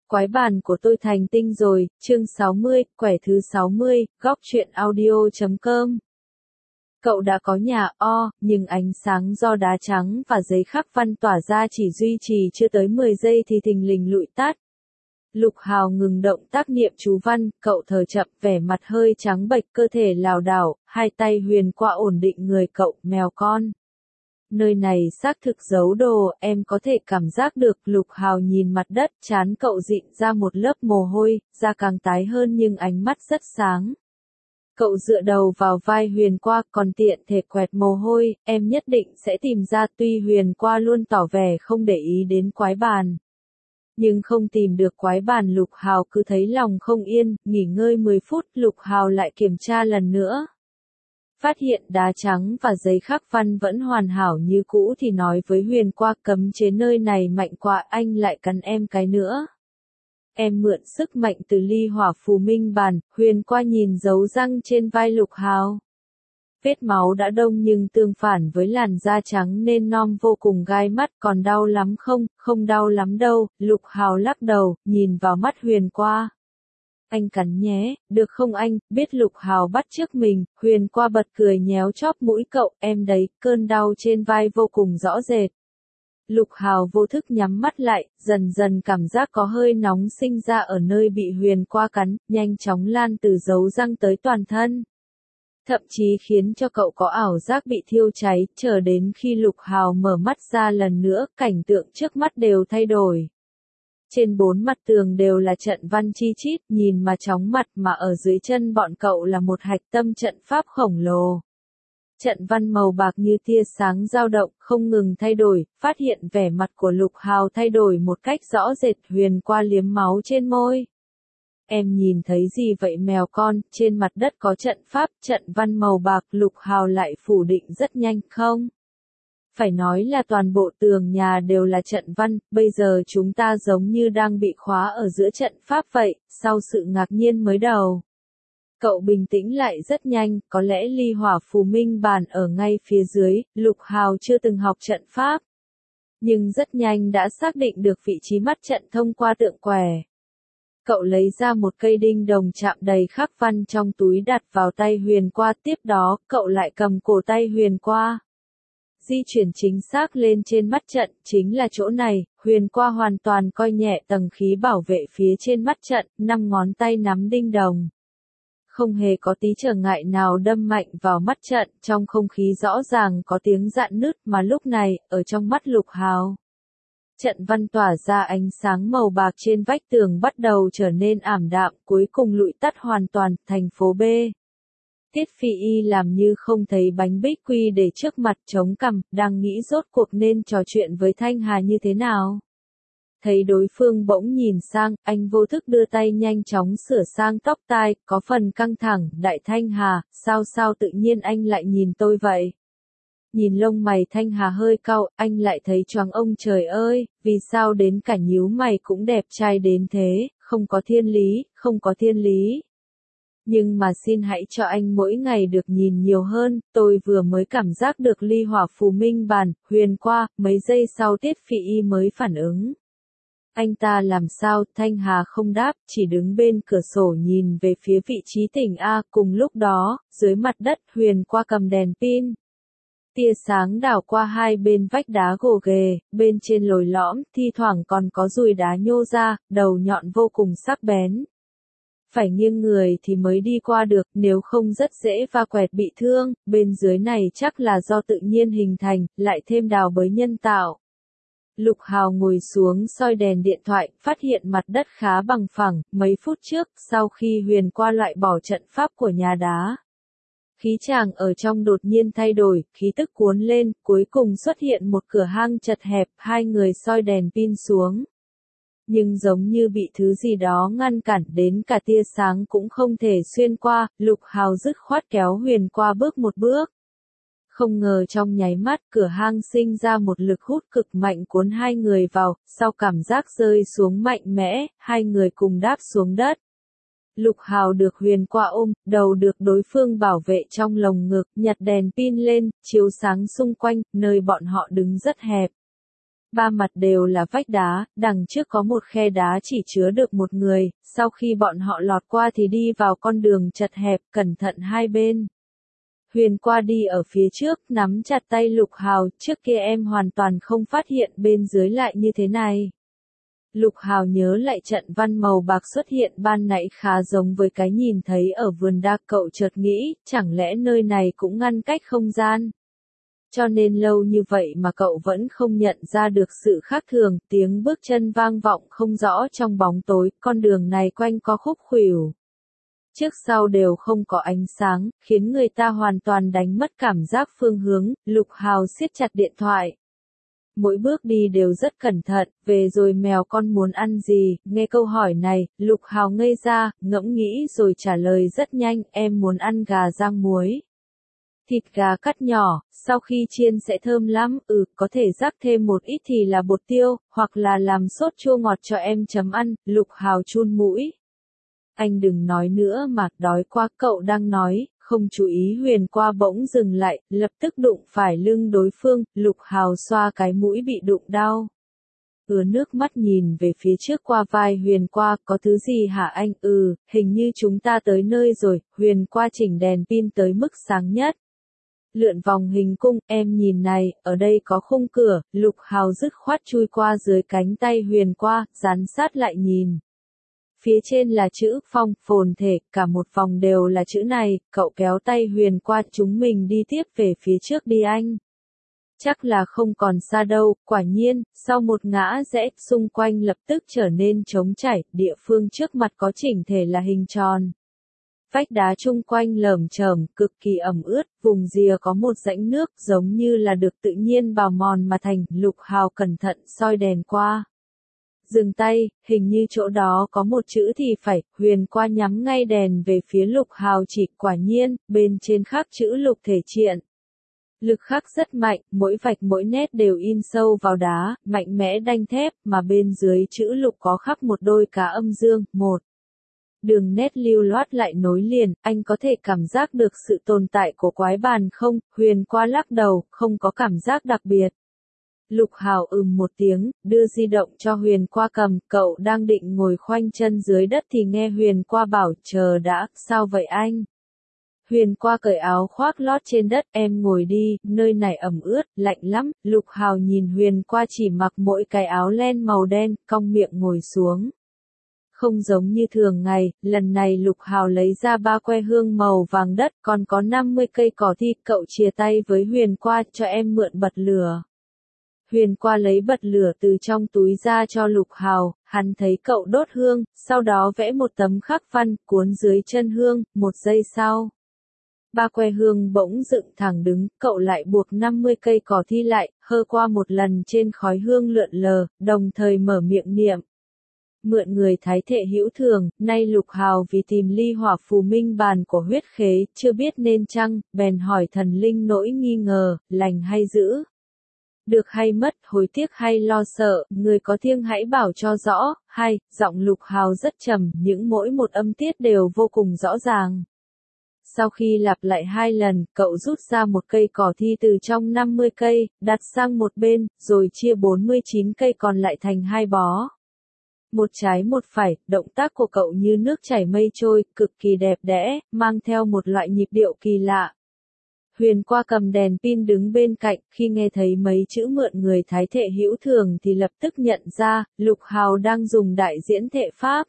Quái bàn của tôi thành tinh rồi, chương 60, quẻ thứ 60, góc truyện audio.com. Cậu đã có nhà nhưng ánh sáng do đá trắng và giấy khắc văn tỏa ra chỉ duy trì chưa tới 10 giây thì thình lình lụi tắt. Lục Hào ngừng động tác niệm chú văn, cậu thở chậm, vẻ mặt hơi trắng bệch, cơ thể lảo đảo, hai tay huyền qua ổn định người cậu, mèo con. Nơi này xác thực giấu đồ, em có thể cảm giác được. Lục Hào nhìn mặt đất, trán cậu dịn ra một lớp mồ hôi, da càng tái hơn nhưng ánh mắt rất sáng. Cậu dựa đầu vào vai Huyền Qua, còn tiện thể quẹt mồ hôi, em nhất định sẽ tìm ra. Tuy Huyền Qua luôn tỏ vẻ không để ý đến quái bàn, nhưng không tìm được quái bàn Lục Hào cứ thấy lòng không yên. Nghỉ ngơi 10 phút, Lục Hào lại kiểm tra lần nữa. Phát hiện đá trắng và giấy khắc văn vẫn hoàn hảo như cũ thì nói với Huyền Qua, cấm chế nơi này mạnh quá, anh lại cắn em cái nữa. Em mượn sức mạnh từ ly hỏa phù minh bàn. Huyền Qua nhìn dấu răng trên vai Lục Hào. Vết máu đã đông nhưng tương phản với làn da trắng nên non vô cùng gai mắt. Còn đau lắm không? Không đau lắm đâu. Lục Hào lắc đầu, nhìn vào mắt Huyền Qua. Anh cắn nhé, được không anh? Biết Lục Hào bắt chước mình, Huyền Qua bật cười nhéo chóp mũi cậu, em đấy, cơn đau trên vai vô cùng rõ rệt. Lục Hào vô thức nhắm mắt lại, dần dần cảm giác có hơi nóng sinh ra ở nơi bị Huyền Qua cắn, nhanh chóng lan từ dấu răng tới toàn thân. Thậm chí khiến cho cậu có ảo giác bị thiêu cháy, chờ đến khi Lục Hào mở mắt ra lần nữa, cảnh tượng trước mắt đều thay đổi. Trên 4 mặt tường đều là trận văn chi chít, nhìn mà chóng mặt, mà ở dưới chân bọn cậu là một hạch tâm trận pháp khổng lồ. Trận văn màu bạc như tia sáng dao động, không ngừng thay đổi. Phát hiện vẻ mặt của Lục Hào thay đổi một cách rõ rệt. Huyền Qua liếm máu trên môi. Em nhìn thấy gì vậy mèo con? Trên mặt đất có trận pháp, trận văn màu bạc. Lục Hào lại phủ định rất nhanh. Không phải nói là toàn bộ tường nhà đều là trận văn, bây giờ chúng ta giống như đang bị khóa ở giữa trận pháp vậy. Sau sự ngạc nhiên mới đầu, cậu bình tĩnh lại rất nhanh. Có lẽ ly hỏa phù minh bàn ở ngay phía dưới. Lục Hào chưa từng học trận pháp, nhưng rất nhanh đã xác định được vị trí mắt trận thông qua tượng quẻ. Cậu lấy ra một cây đinh đồng chạm đầy khắc văn trong túi đặt vào tay Huyền Qua. Tiếp đó, cậu lại cầm cổ tay Huyền Qua, di chuyển chính xác lên trên mắt trận. Chính là chỗ này. Huyền Qua hoàn toàn coi nhẹ tầng khí bảo vệ phía trên mắt trận, 5 ngón tay nắm đinh đồng, không hề có tí trở ngại nào đâm mạnh vào mắt trận. Trong không khí rõ ràng có tiếng rạn nứt, mà lúc này, ở trong mắt Lục Hào, trận văn tỏa ra ánh sáng màu bạc trên vách tường bắt đầu trở nên ảm đạm, cuối cùng lụi tắt hoàn toàn. Thành phố B. Tiết Phi Y làm như không thấy bánh bích quy để trước mặt, chống cằm, đang nghĩ rốt cuộc nên trò chuyện với Thanh Hà như thế nào. Thấy đối phương bỗng nhìn sang, anh vô thức đưa tay nhanh chóng sửa sang tóc tai, có phần căng thẳng. Đại Thanh Hà, sao tự nhiên anh lại nhìn tôi vậy? Nhìn lông mày Thanh Hà hơi cau, anh lại thấy choáng. Ông trời ơi, vì sao đến cả nhíu mày cũng đẹp trai đến thế? Không có thiên lý, không có thiên lý. Nhưng mà xin hãy cho anh mỗi ngày được nhìn nhiều hơn. Tôi vừa mới cảm giác được ly hỏa phù minh bàn. Huyền Qua. Mấy giây sau Tiết Phi Y mới phản ứng. Anh ta làm sao? Thanh Hà không đáp, chỉ đứng bên cửa sổ nhìn về phía vị trí tỉnh A. Cùng lúc đó, dưới mặt đất, Huyền Qua cầm đèn pin. Tia sáng đảo qua hai bên vách đá gồ ghề, bên trên lồi lõm, thi thoảng còn có dùi đá nhô ra, đầu nhọn vô cùng sắc bén. Phải nghiêng người thì mới đi qua được, nếu không rất dễ va quẹt bị thương. Bên dưới này chắc là do tự nhiên hình thành, lại thêm đào bới nhân tạo. Lục Hào ngồi xuống soi đèn điện thoại, phát hiện mặt đất khá bằng phẳng. Mấy phút trước, sau khi Huyền Qua loại bỏ trận pháp của nhà đá, khí tràng ở trong đột nhiên thay đổi, khí tức cuốn lên, cuối cùng xuất hiện một cửa hang chật hẹp. Hai người soi đèn pin xuống, nhưng giống như bị thứ gì đó ngăn cản, đến cả tia sáng cũng không thể xuyên qua. Lục Hào dứt khoát kéo Huyền Qua bước một bước. Không ngờ trong nháy mắt, cửa hang sinh ra một lực hút cực mạnh cuốn hai người vào. Sau cảm giác rơi xuống mạnh mẽ, hai người cùng đáp xuống đất. Lục Hào được Huyền Qua ôm, đầu được đối phương bảo vệ trong lồng ngực, nhặt đèn pin lên, chiếu sáng xung quanh. Nơi bọn họ đứng rất hẹp, Ba mặt đều là vách đá, đằng trước có một khe đá chỉ chứa được một người, sau khi bọn họ lọt qua thì đi vào con đường chật hẹp, cẩn thận hai bên. Huyền qua đi ở phía trước, nắm chặt tay Lục Hào, trước kia em hoàn toàn không phát hiện bên dưới lại như thế này. Lục Hào nhớ lại trận văn màu bạc xuất hiện ban nãy khá giống với cái nhìn thấy ở vườn đa, cậu chợt nghĩ, chẳng lẽ nơi này cũng ngăn cách không gian. Cho nên lâu như vậy mà cậu vẫn không nhận ra được sự khác thường, tiếng bước chân vang vọng không rõ trong bóng tối, con đường này quanh co khúc khuỷu. Trước sau đều không có ánh sáng, khiến người ta hoàn toàn đánh mất cảm giác phương hướng. Lục Hào siết chặt điện thoại. Mỗi bước đi đều rất cẩn thận, về rồi mèo con muốn ăn gì, nghe câu hỏi này, Lục Hào ngây ra, ngẫm nghĩ rồi trả lời rất nhanh, em muốn ăn gà rang muối. Thịt gà cắt nhỏ, sau khi chiên sẽ thơm lắm, có thể rắc thêm một ít thì là bột tiêu, hoặc là làm sốt chua ngọt cho em chấm ăn. Lục Hào chun mũi. Anh đừng nói nữa mà, đói quá, cậu đang nói, không chú ý. Huyền qua bỗng dừng lại, lập tức đụng phải lưng đối phương. Lục Hào xoa cái mũi bị đụng đau. Nước mắt nhìn về phía trước qua vai Huyền qua, có thứ gì hả anh? Hình như chúng ta tới nơi rồi. Huyền qua chỉnh đèn pin tới mức sáng nhất. Lượn vòng hình cung, em nhìn này, ở đây có khung cửa. Lục Hào dứt khoát chui qua dưới cánh tay Huyền qua, dán sát lại nhìn. Phía trên là chữ phong, phồn thể, cả một vòng đều là chữ này. Cậu kéo tay Huyền qua, chúng mình đi tiếp về phía trước đi anh. Chắc là không còn xa đâu. Quả nhiên, sau một ngã rẽ, xung quanh lập tức trở nên trống trải, địa phương trước mặt có chỉnh thể là hình tròn. Vách đá chung quanh lởm chởm, cực kỳ ẩm ướt, vùng rìa có một rãnh nước giống như là được tự nhiên bào mòn mà thành. Lục Hào cẩn thận soi đèn qua. Dừng tay, hình như chỗ đó có một chữ thì phải. Huyền qua nhắm ngay đèn về phía Lục Hào chỉ, quả nhiên, bên trên khắc chữ Lục thể triện. Lực khắc rất mạnh, mỗi vạch mỗi nét đều in sâu vào đá, mạnh mẽ đanh thép, mà bên dưới chữ Lục có khắc một đôi cá âm dương, một. Đường nét lưu loát lại nối liền, anh có thể cảm giác được sự tồn tại của quái bàn không? Huyền qua lắc đầu, không có cảm giác đặc biệt. Lục Hào một tiếng, đưa di động cho Huyền qua cầm, cậu đang định ngồi khoanh chân dưới đất thì nghe Huyền qua bảo, chờ đã, sao vậy anh? Huyền qua cởi áo khoác lót trên đất, em ngồi đi, nơi này ẩm ướt, lạnh lắm. Lục Hào nhìn Huyền qua chỉ mặc mỗi cái áo len màu đen, cong miệng ngồi xuống. Không giống như thường ngày, lần này Lục Hào lấy ra 3 que hương màu vàng đất, còn có 50 cây cỏ thi. Cậu chia tay với Huyền qua, cho em mượn bật lửa. Huyền qua lấy bật lửa từ trong túi ra cho Lục Hào, hắn thấy cậu đốt hương, sau đó vẽ một tấm khắc văn, cuốn dưới chân hương. 1 giây sau, 3 que hương bỗng dựng thẳng đứng, cậu lại buộc 50 cây cỏ thi lại, hơ qua một lần trên khói hương lượn lờ, đồng thời mở miệng niệm. Mượn người thái thệ hữu thường, nay Lục Hào vì tìm ly hỏa phù minh bàn của huyết khế, chưa biết nên chăng, bèn hỏi thần linh nỗi nghi ngờ, lành hay dữ? Được hay mất, hối tiếc hay lo sợ, người có thiêng hãy bảo cho rõ. Hay, giọng Lục Hào rất trầm, những mỗi một âm tiết đều vô cùng rõ ràng. Sau khi lặp lại 2 lần, cậu rút ra một cây cỏ thi từ trong 50 cây, đặt sang một bên, rồi chia 49 cây còn lại thành 2 bó. Một trái một phải, động tác của cậu như nước chảy mây trôi, cực kỳ đẹp đẽ, mang theo một loại nhịp điệu kỳ lạ. Huyền qua cầm đèn pin đứng bên cạnh, khi nghe thấy mấy chữ mượn người thái thệ hữu thường thì lập tức nhận ra, Lục Hào đang dùng đại diễn thệ pháp.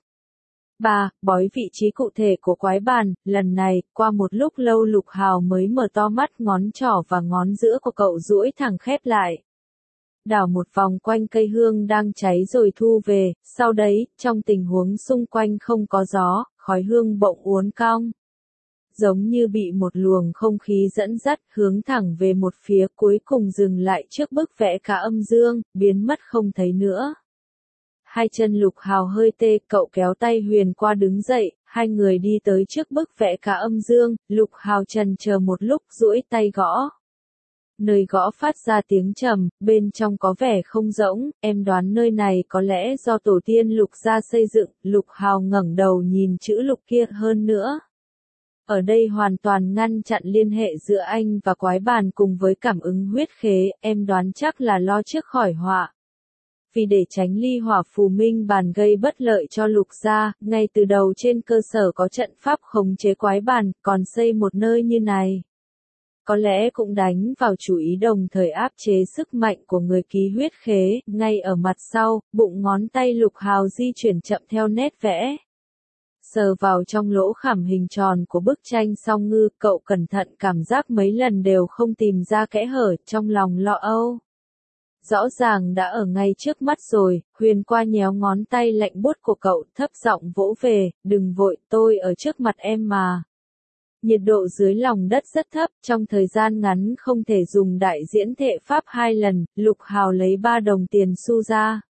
3. Bói vị trí cụ thể của quái bàn. Lần này, qua một lúc lâu Lục Hào mới mở to mắt, ngón trỏ và ngón giữa của cậu duỗi thẳng khép lại. Đảo một vòng quanh cây hương đang cháy rồi thu về, sau đấy, trong tình huống xung quanh không có gió, khói hương bỗng uốn cong. Giống như bị một luồng không khí dẫn dắt, hướng thẳng về một phía, cuối cùng dừng lại trước bức vẽ cá âm dương, biến mất không thấy nữa. Hai chân Lục Hào hơi tê, cậu kéo tay Huyền qua đứng dậy, hai người đi tới trước bức vẽ cá âm dương. Lục Hào chần chờ một lúc, duỗi tay gõ. Nơi gõ phát ra tiếng trầm, bên trong có vẻ không rỗng, em đoán nơi này có lẽ do tổ tiên Lục gia xây dựng. Lục Hào ngẩng đầu nhìn chữ Lục kia, hơn nữa. Ở đây hoàn toàn ngăn chặn liên hệ giữa anh và quái bàn cùng với cảm ứng huyết khế, em đoán chắc là lo trước khỏi họa. Vì để tránh ly hỏa phù minh bàn gây bất lợi cho Lục gia, ngay từ đầu trên cơ sở có trận pháp khống chế quái bàn, còn xây một nơi như này. Có lẽ cũng đánh vào chủ ý đồng thời áp chế sức mạnh của người ký huyết khế, ngay ở mặt sau, bụng ngón tay Lục Hào di chuyển chậm theo nét vẽ. Sờ vào trong lỗ khảm hình tròn của bức tranh song ngư, cậu cẩn thận cảm giác mấy lần đều không tìm ra kẽ hở, trong lòng lo âu. Rõ ràng đã ở ngay trước mắt rồi, Huyền qua nhéo ngón tay lạnh buốt của cậu, thấp giọng vỗ về, đừng vội, tôi ở trước mặt em mà. Nhiệt độ dưới lòng đất rất thấp, trong thời gian ngắn không thể dùng đại diễn thể pháp 2 lần, Lục Hào lấy 3 đồng tiền xu ra.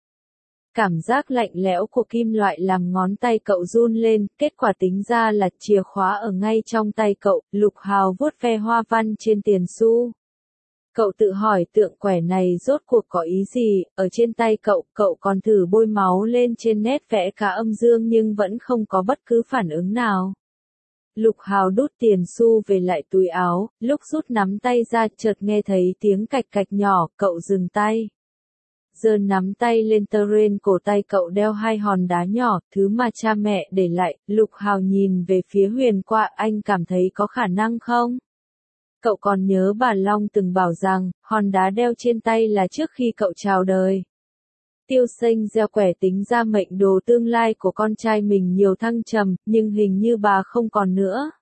Cảm giác lạnh lẽo của kim loại làm ngón tay cậu run lên, kết quả tính ra là chìa khóa ở ngay trong tay cậu, Lục Hào vuốt ve hoa văn trên tiền xu. Cậu tự hỏi tượng quẻ này rốt cuộc có ý gì, ở trên tay cậu còn thử bôi máu lên trên nét vẽ cá âm dương nhưng vẫn không có bất cứ phản ứng nào. Lục Hào đút tiền xu về lại túi áo, lúc rút nắm tay ra chợt nghe thấy tiếng cạch cạch nhỏ, cậu dừng tay. Giơ nắm tay lên tơ ren cổ tay cậu đeo 2 hòn đá nhỏ, thứ mà cha mẹ để lại, Lục Hào nhìn về phía Huyền qua, anh cảm thấy có khả năng không? Cậu còn nhớ bà Long từng bảo rằng, hòn đá đeo trên tay là trước khi cậu chào đời. Tiêu Xanh gieo quẻ tính ra mệnh đồ tương lai của con trai mình nhiều thăng trầm, nhưng hình như bà không còn nữa.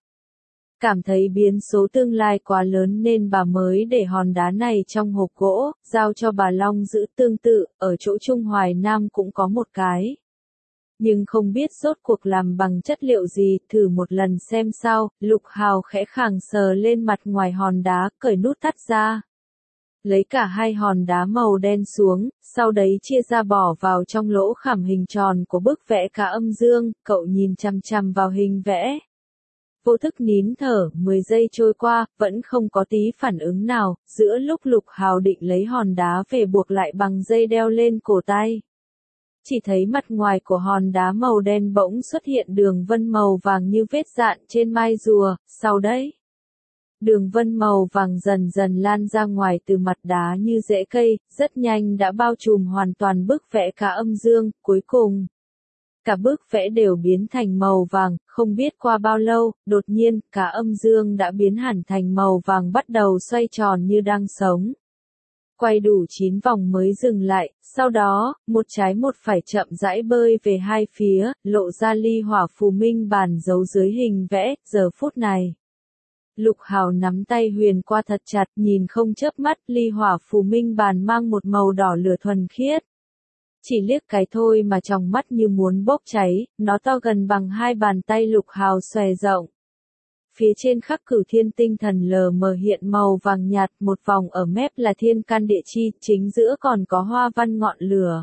Cảm thấy biến số tương lai quá lớn nên bà mới để hòn đá này trong hộp gỗ, giao cho bà Long giữ tương tự, ở chỗ Trung Hoài Nam cũng có một cái. Nhưng không biết rốt cuộc làm bằng chất liệu gì, thử một lần xem sao, Lục Hào khẽ khàng sờ lên mặt ngoài hòn đá, cởi nút thắt ra. Lấy cả 2 hòn đá màu đen xuống, sau đấy chia ra bỏ vào trong lỗ khảm hình tròn của bức vẽ cá âm dương, cậu nhìn chằm chằm vào hình vẽ. Vô thức nín thở, 10 giây trôi qua, vẫn không có tí phản ứng nào, giữa lúc Lục Hào định lấy hòn đá về buộc lại bằng dây đeo lên cổ tay. Chỉ thấy mặt ngoài của hòn đá màu đen bỗng xuất hiện đường vân màu vàng như vết dạn trên mai rùa, sau đấy. Đường vân màu vàng dần dần lan ra ngoài từ mặt đá như rễ cây, rất nhanh đã bao trùm hoàn toàn bức vẽ cá âm dương, cuối cùng. Cả bức vẽ đều biến thành màu vàng, không biết qua bao lâu, đột nhiên, cá âm dương đã biến hẳn thành màu vàng bắt đầu xoay tròn như đang sống. Quay đủ 9 vòng mới dừng lại, sau đó, một trái một phải chậm rãi bơi về hai phía, lộ ra ly hỏa phù minh bàn giấu dưới hình vẽ, giờ phút này. Lục Hào nắm tay Huyền qua thật chặt, nhìn không chớp mắt, ly hỏa phù minh bàn mang một màu đỏ lửa thuần khiết. Chỉ liếc cái thôi mà trong mắt như muốn bốc cháy, nó to gần bằng 2 bàn tay Lục Hào xòe rộng. Phía trên khắc cửu thiên tinh thần lờ mờ hiện màu vàng nhạt, một vòng ở mép là thiên can địa chi, chính giữa còn có hoa văn ngọn lửa.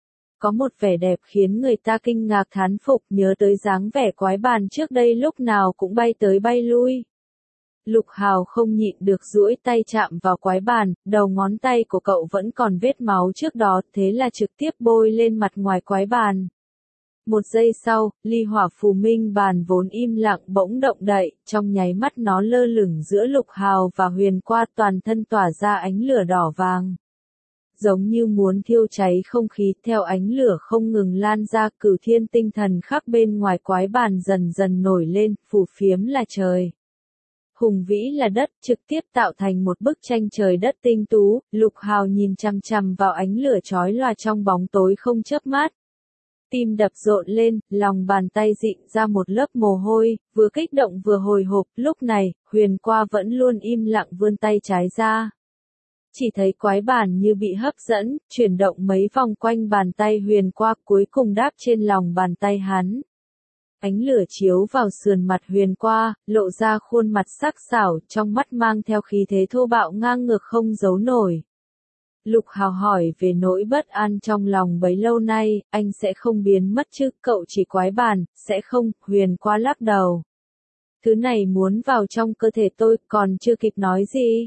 Có một vẻ đẹp khiến người ta kinh ngạc thán phục, nhớ tới dáng vẻ quái bàn trước đây lúc nào cũng bay tới bay lui. Lục Hào không nhịn được duỗi tay chạm vào quái bàn, đầu ngón tay của cậu vẫn còn vết máu trước đó, thế là trực tiếp bôi lên mặt ngoài quái bàn. Một giây sau, ly hỏa phù minh bàn vốn im lặng bỗng động đậy, trong nháy mắt nó lơ lửng giữa Lục Hào và Huyền qua, toàn thân tỏa ra ánh lửa đỏ vàng. Giống như muốn thiêu cháy không khí, theo ánh lửa không ngừng lan ra, cửu thiên tinh thần khắc bên ngoài quái bàn dần dần nổi lên, phù phiếm là trời. Hùng vĩ là đất, trực tiếp tạo thành một bức tranh trời đất tinh tú. Lục Hào nhìn chằm chằm vào ánh lửa chói lòa trong bóng tối không chớp mắt. Tim đập rộn lên, lòng bàn tay dịn ra một lớp mồ hôi, vừa kích động vừa hồi hộp. Lúc này, Huyền qua vẫn luôn im lặng vươn tay trái ra. Chỉ thấy quái bàn như bị hấp dẫn, chuyển động mấy vòng quanh bàn tay Huyền qua, cuối cùng đáp trên lòng bàn tay hắn. Ánh lửa chiếu vào sườn mặt Huyền qua, lộ ra khuôn mặt sắc sảo, trong mắt mang theo khí thế thô bạo ngang ngược không giấu nổi. Lục Hào hỏi về nỗi bất an trong lòng bấy lâu nay, anh sẽ không biến mất chứ, cậu chỉ quái bàn, sẽ không, Huyền qua lắc đầu. Thứ này muốn vào trong cơ thể tôi, còn chưa kịp nói gì.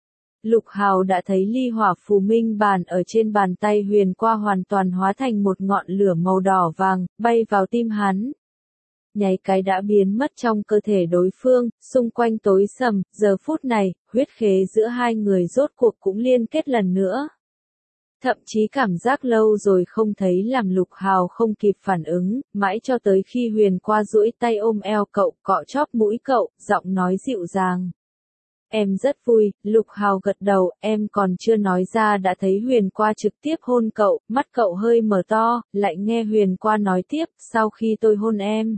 Lục Hào đã thấy ly hỏa phù minh bàn ở trên bàn tay Huyền qua hoàn toàn hóa thành một ngọn lửa màu đỏ vàng, bay vào tim hắn. Nháy cái đã biến mất trong cơ thể đối phương, xung quanh tối sầm, giờ phút này, huyết khế giữa hai người rốt cuộc cũng liên kết lần nữa. Thậm chí cảm giác lâu rồi không thấy làm Lục Hào không kịp phản ứng, mãi cho tới khi Huyền qua duỗi tay ôm eo cậu, cọ chóp mũi cậu, giọng nói dịu dàng. Em rất vui, Lục Hào gật đầu, em còn chưa nói ra đã thấy Huyền qua trực tiếp hôn cậu, mắt cậu hơi mở to, lại nghe Huyền qua nói tiếp, sau khi tôi hôn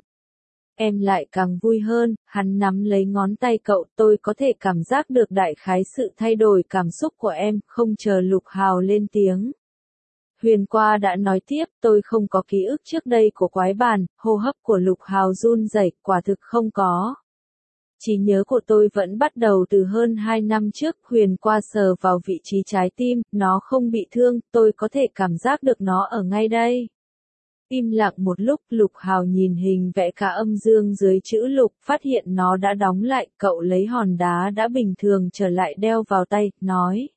em lại càng vui hơn, hắn nắm lấy ngón tay cậu, tôi có thể cảm giác được đại khái sự thay đổi cảm xúc của em, không chờ Lục Hào lên tiếng. Huyền qua đã nói tiếp, tôi không có ký ức trước đây của quái bàn, hô hấp của Lục Hào run rẩy, quả thực không có. Trí nhớ của tôi vẫn bắt đầu từ hơn 2 năm trước, Huyền qua sờ vào vị trí trái tim, nó không bị thương, tôi có thể cảm giác được nó ở ngay đây. Im lặng một lúc, Lục Hào nhìn hình vẽ cả âm dương dưới chữ lục, phát hiện nó đã đóng lại, cậu lấy hòn đá đã bình thường trở lại đeo vào tay, nói.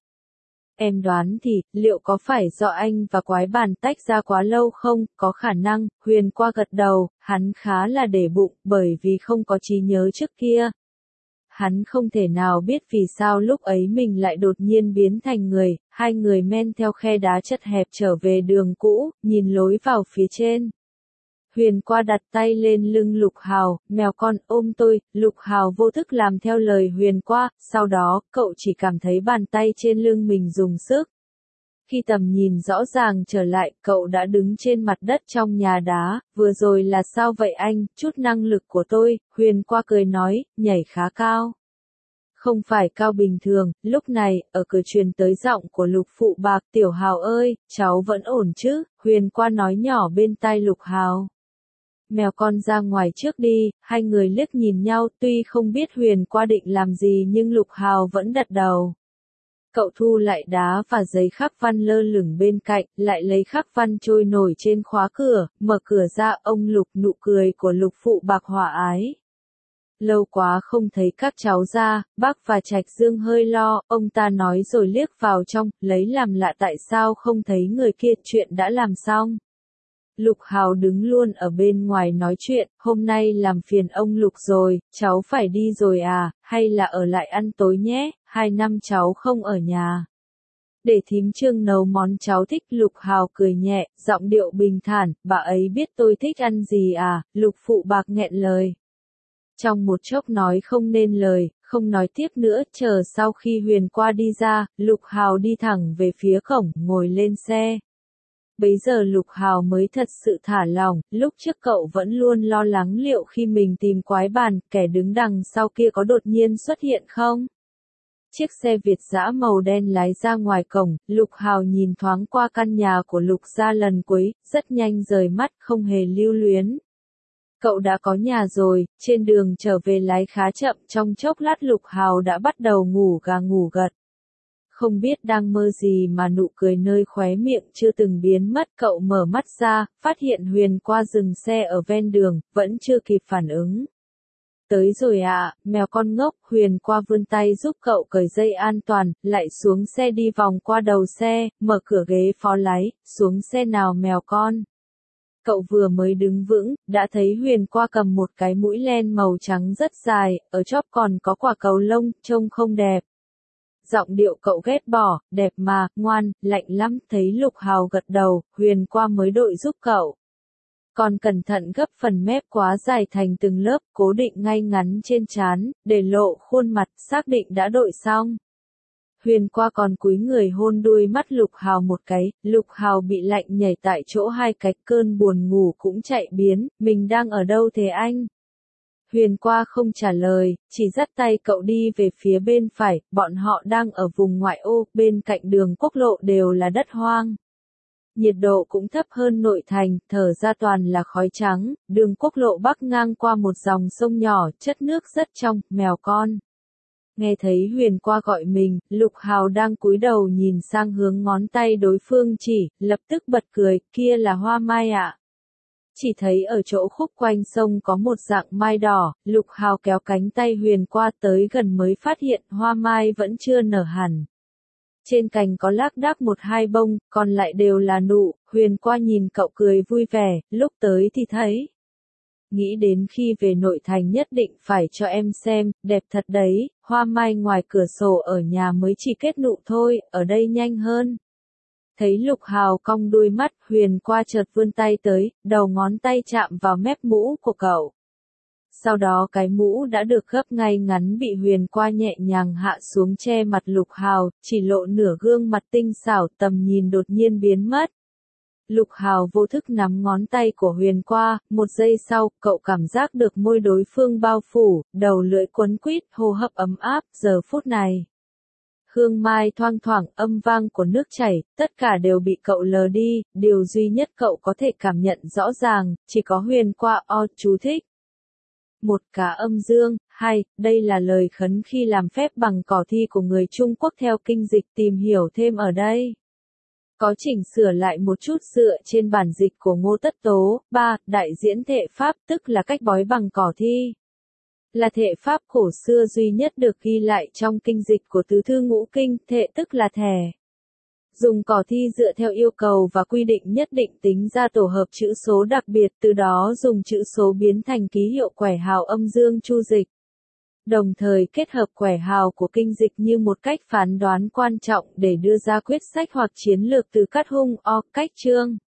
Em đoán thì, liệu có phải do anh và quái bàn tách ra quá lâu không? Có khả năng, Huyền qua gật đầu, hắn khá là để bụng, bởi vì không có trí nhớ trước kia. Hắn không thể nào biết vì sao lúc ấy mình lại đột nhiên biến thành người, hai người men theo khe đá chật hẹp trở về đường cũ, nhìn lối vào phía trên. Huyền qua đặt tay lên lưng Lục Hào, mèo con ôm tôi, Lục Hào vô thức làm theo lời Huyền qua, sau đó, cậu chỉ cảm thấy bàn tay trên lưng mình dùng sức. Khi tầm nhìn rõ ràng trở lại, cậu đã đứng trên mặt đất trong nhà đá, vừa rồi là sao vậy anh, chút năng lực của tôi, Huyền qua cười nói, nhảy khá cao. Không phải cao bình thường, lúc này, ở cửa truyền tới giọng của Lục Phụ Bạc, Tiểu Hào ơi, cháu vẫn ổn chứ, Huyền qua nói nhỏ bên tai Lục Hào. Mèo con ra ngoài trước đi, hai người liếc nhìn nhau, tuy không biết Huyền qua định làm gì nhưng Lục Hào vẫn đặt đầu. Cậu thu lại đá và giấy khắc văn lơ lửng bên cạnh, lại lấy khắc văn trôi nổi trên khóa cửa, mở cửa ra, ông Lục, nụ cười của Lục Phụ Bạc hòa ái. Lâu quá không thấy các cháu ra, bác và Trạch Dương hơi lo, ông ta nói rồi liếc vào trong, lấy làm lạ tại sao không thấy người kia, chuyện đã làm xong. Lục Hào đứng luôn ở bên ngoài nói chuyện, hôm nay làm phiền ông Lục rồi, cháu phải đi rồi à, hay là ở lại ăn tối nhé, 2 năm cháu không ở nhà. Để thím Trương nấu món cháu thích, Lục Hào cười nhẹ, giọng điệu bình thản, bà ấy biết tôi thích ăn gì à, Lục Phụ Bạc nghẹn lời. Trong một chốc nói không nên lời, không nói tiếp nữa, chờ sau khi Huyền qua đi ra, Lục Hào đi thẳng về phía cổng, ngồi lên xe. Bấy giờ Lục Hào mới thật sự thả lỏng, lúc trước cậu vẫn luôn lo lắng liệu khi mình tìm quái bàn, kẻ đứng đằng sau kia có đột nhiên xuất hiện không? Chiếc xe Việt dã màu đen lái ra ngoài cổng, Lục Hào nhìn thoáng qua căn nhà của Lục gia lần cuối, rất nhanh rời mắt, không hề lưu luyến. Cậu đã có nhà rồi, trên đường trở về lái khá chậm, trong chốc lát Lục Hào đã bắt đầu ngủ gà ngủ gật. Không biết đang mơ gì mà nụ cười nơi khóe miệng chưa từng biến mất, cậu mở mắt ra, phát hiện Huyền qua dừng xe ở ven đường, vẫn chưa kịp phản ứng. Tới rồi ạ, mèo con ngốc, Huyền qua vươn tay giúp cậu cởi dây an toàn, lại xuống xe đi vòng qua đầu xe, mở cửa ghế phó lái, xuống xe nào mèo con. Cậu vừa mới đứng vững, đã thấy Huyền qua cầm một cái mũi len màu trắng rất dài, ở chóp còn có quả cầu lông, trông không đẹp. Giọng điệu cậu ghét bỏ, đẹp mà, ngoan, lạnh lắm, thấy Lục Hào gật đầu, Huyền qua mới đội giúp cậu. Còn cẩn thận gấp phần mép quá dài thành từng lớp, cố định ngay ngắn trên trán, để lộ khuôn mặt, xác định đã đội xong. Huyền qua còn cúi người hôn đuôi mắt Lục Hào một cái, Lục Hào bị lạnh nhảy tại chỗ hai cái, cơn buồn ngủ cũng chạy biến, mình đang ở đâu thế anh? Huyền qua không trả lời, chỉ dắt tay cậu đi về phía bên phải, bọn họ đang ở vùng ngoại ô, bên cạnh đường quốc lộ đều là đất hoang. Nhiệt độ cũng thấp hơn nội thành, thở ra toàn là khói trắng, đường quốc lộ bắc ngang qua một dòng sông nhỏ, chất nước rất trong, mèo con. Nghe thấy Huyền qua gọi mình, Lục Hào đang cúi đầu nhìn sang hướng ngón tay đối phương chỉ, lập tức bật cười, kia là hoa mai ạ. Chỉ thấy ở chỗ khúc quanh sông có một dạng mai đỏ, Lục Hào kéo cánh tay Huyền qua tới gần mới phát hiện hoa mai vẫn chưa nở hẳn. Trên cành có lác đác một hai bông, còn lại đều là nụ, Huyền qua nhìn cậu cười vui vẻ, lúc tới thì thấy. Nghĩ đến khi về nội thành nhất định phải cho em xem, đẹp thật đấy, hoa mai ngoài cửa sổ ở nhà mới chỉ kết nụ thôi, ở đây nhanh hơn. Thấy Lục Hào cong đuôi mắt, Huyền qua chợt vươn tay tới, đầu ngón tay chạm vào mép mũ của cậu. Sau đó cái mũ đã được gấp ngay ngắn bị Huyền qua nhẹ nhàng hạ xuống che mặt Lục Hào, chỉ lộ nửa gương mặt tinh xảo, tầm nhìn đột nhiên biến mất. Lục Hào vô thức nắm ngón tay của Huyền qua, một giây sau, cậu cảm giác được môi đối phương bao phủ, đầu lưỡi quấn quýt, hô hấp ấm áp, giờ phút này. Hương mai thoang thoảng, âm vang của nước chảy, tất cả đều bị cậu lờ đi, điều duy nhất cậu có thể cảm nhận rõ ràng, chỉ có Huyền qua chú thích. Một cá âm dương, hai, đây là lời khấn khi làm phép bằng cỏ thi của người Trung Quốc theo kinh dịch, tìm hiểu thêm ở đây. Có chỉnh sửa lại một chút dựa trên bản dịch của Ngô Tất Tố. 3. Đại diễn thệ pháp, tức là cách bói bằng cỏ thi. Là thệ pháp cổ xưa duy nhất được ghi lại trong kinh dịch của tứ thư ngũ kinh, thệ tức là thẻ. Dùng cỏ thi dựa theo yêu cầu và quy định nhất định tính ra tổ hợp chữ số đặc biệt, từ đó dùng chữ số biến thành ký hiệu quẻ hào âm dương chu dịch. Đồng thời kết hợp quẻ hào của kinh dịch như một cách phán đoán quan trọng để đưa ra quyết sách hoặc chiến lược từ cắt hung cách chương.